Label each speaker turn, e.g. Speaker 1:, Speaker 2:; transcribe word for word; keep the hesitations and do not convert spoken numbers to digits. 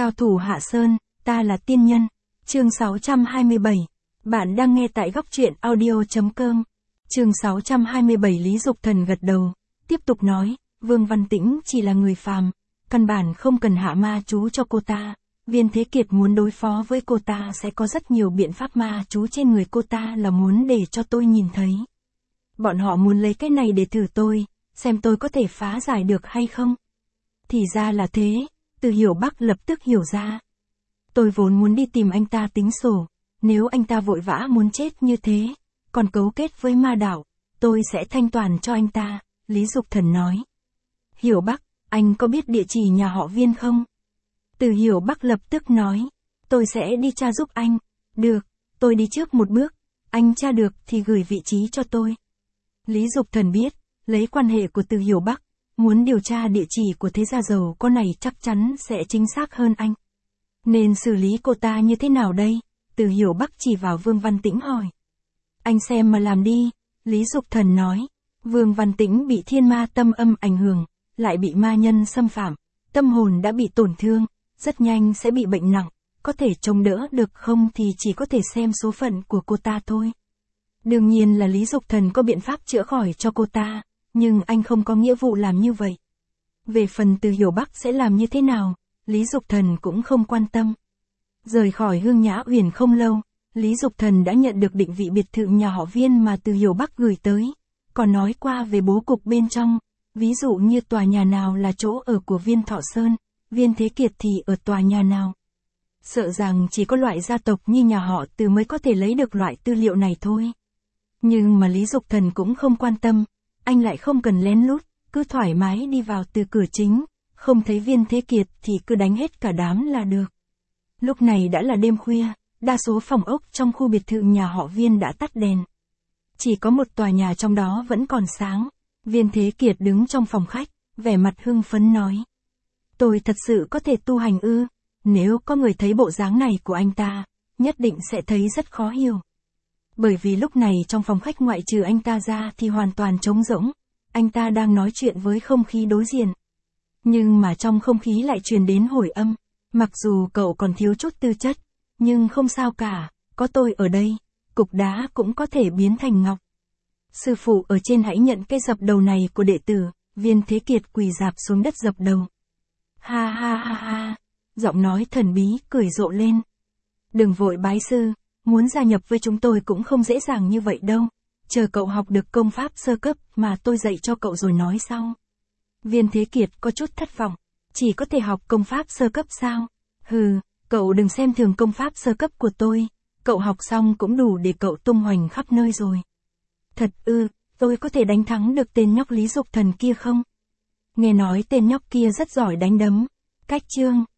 Speaker 1: Cao thủ Hạ Sơn, ta là tiên nhân. Chương sáu trăm hai mươi bảy. Bạn đang nghe tại góc truyện audio chấm com. Chương sáu trăm hai mươi bảy. Lý Dục Thần gật đầu, tiếp tục nói, Vương Văn Tĩnh chỉ là người phàm, căn bản không cần hạ ma chú cho cô ta. Viên Thế Kiệt muốn đối phó với cô ta sẽ có rất nhiều biện pháp, ma chú trên người cô ta là muốn để cho tôi nhìn thấy. Bọn họ muốn lấy cái này để thử tôi, xem tôi có thể phá giải được hay không. Thì ra là thế, Từ Hiểu Bắc lập tức hiểu ra. Tôi vốn muốn đi tìm anh ta tính sổ, nếu anh ta vội vã muốn chết như thế, còn cấu kết với ma đạo, tôi sẽ thanh toàn cho anh ta, Lý Dục Thần nói. Hiểu Bắc, anh có biết địa chỉ nhà họ Viên không? Từ Hiểu Bắc lập tức nói, tôi sẽ đi tra giúp anh. Được, tôi đi trước một bước, anh tra được thì gửi vị trí cho tôi. Lý Dục Thần biết, lấy quan hệ của Từ Hiểu Bắc, muốn điều tra địa chỉ của thế gia giàu có này chắc chắn sẽ chính xác hơn anh. Nên xử lý cô ta như thế nào đây? Từ Hiểu Bắc chỉ vào Vương Văn Tĩnh hỏi. Anh xem mà làm đi, Lý Dục Thần nói. Vương Văn Tĩnh bị thiên ma tâm âm ảnh hưởng, lại bị ma nhân xâm phạm, tâm hồn đã bị tổn thương, rất nhanh sẽ bị bệnh nặng, có thể chống đỡ được không thì chỉ có thể xem số phận của cô ta thôi. Đương nhiên là Lý Dục Thần có biện pháp chữa khỏi cho cô ta, nhưng anh không có nghĩa vụ làm như vậy. Về phần Từ Hiểu Bắc sẽ làm như thế nào, Lý Dục Thần cũng không quan tâm. Rời khỏi Hương Nhã Uyển không lâu, Lý Dục Thần đã nhận được định vị biệt thự nhà họ Viên mà Từ Hiểu Bắc gửi tới, còn nói qua về bố cục bên trong, ví dụ như tòa nhà nào là chỗ ở của Viên Thọ Sơn, Viên Thế Kiệt thì ở tòa nhà nào. Sợ rằng chỉ có loại gia tộc như nhà họ Từ mới có thể lấy được loại tư liệu này thôi. Nhưng mà Lý Dục Thần cũng không quan tâm, anh lại không cần lén lút, cứ thoải mái đi vào từ cửa chính, không thấy Viên Thế Kiệt thì cứ đánh hết cả đám là được. Lúc này đã là đêm khuya, đa số phòng ốc trong khu biệt thự nhà họ Viên đã tắt đèn. Chỉ có một tòa nhà trong đó vẫn còn sáng. Viên Thế Kiệt đứng trong phòng khách, vẻ mặt hưng phấn nói. Tôi thật sự có thể tu hành ư? Nếu có người thấy bộ dáng này của anh ta, nhất định sẽ thấy rất khó hiểu. Bởi vì lúc này trong phòng khách ngoại trừ anh ta ra thì hoàn toàn trống rỗng, anh ta đang nói chuyện với không khí đối diện. Nhưng mà trong không khí lại truyền đến hồi âm, mặc dù cậu còn thiếu chút tư chất, nhưng không sao cả, có tôi ở đây, cục đá cũng có thể biến thành ngọc. Sư phụ ở trên hãy nhận cái dập đầu này của đệ tử. Viên Thế Kiệt quỳ rạp xuống đất dập đầu. Ha ha ha ha, giọng nói thần bí cười rộ lên. Đừng vội bái sư, muốn gia nhập với chúng tôi cũng không dễ dàng như vậy đâu, chờ cậu học được công pháp sơ cấp mà tôi dạy cho cậu rồi nói sau. Viên Thế Kiệt có chút thất vọng, chỉ có thể học công pháp sơ cấp sao? Hừ, cậu đừng xem thường công pháp sơ cấp của tôi, cậu học xong cũng đủ để cậu tung hoành khắp nơi rồi. Thật ư, tôi có thể đánh thắng được tên nhóc Lý Dục Thần kia không? Nghe nói tên nhóc kia rất giỏi đánh đấm. Cách chương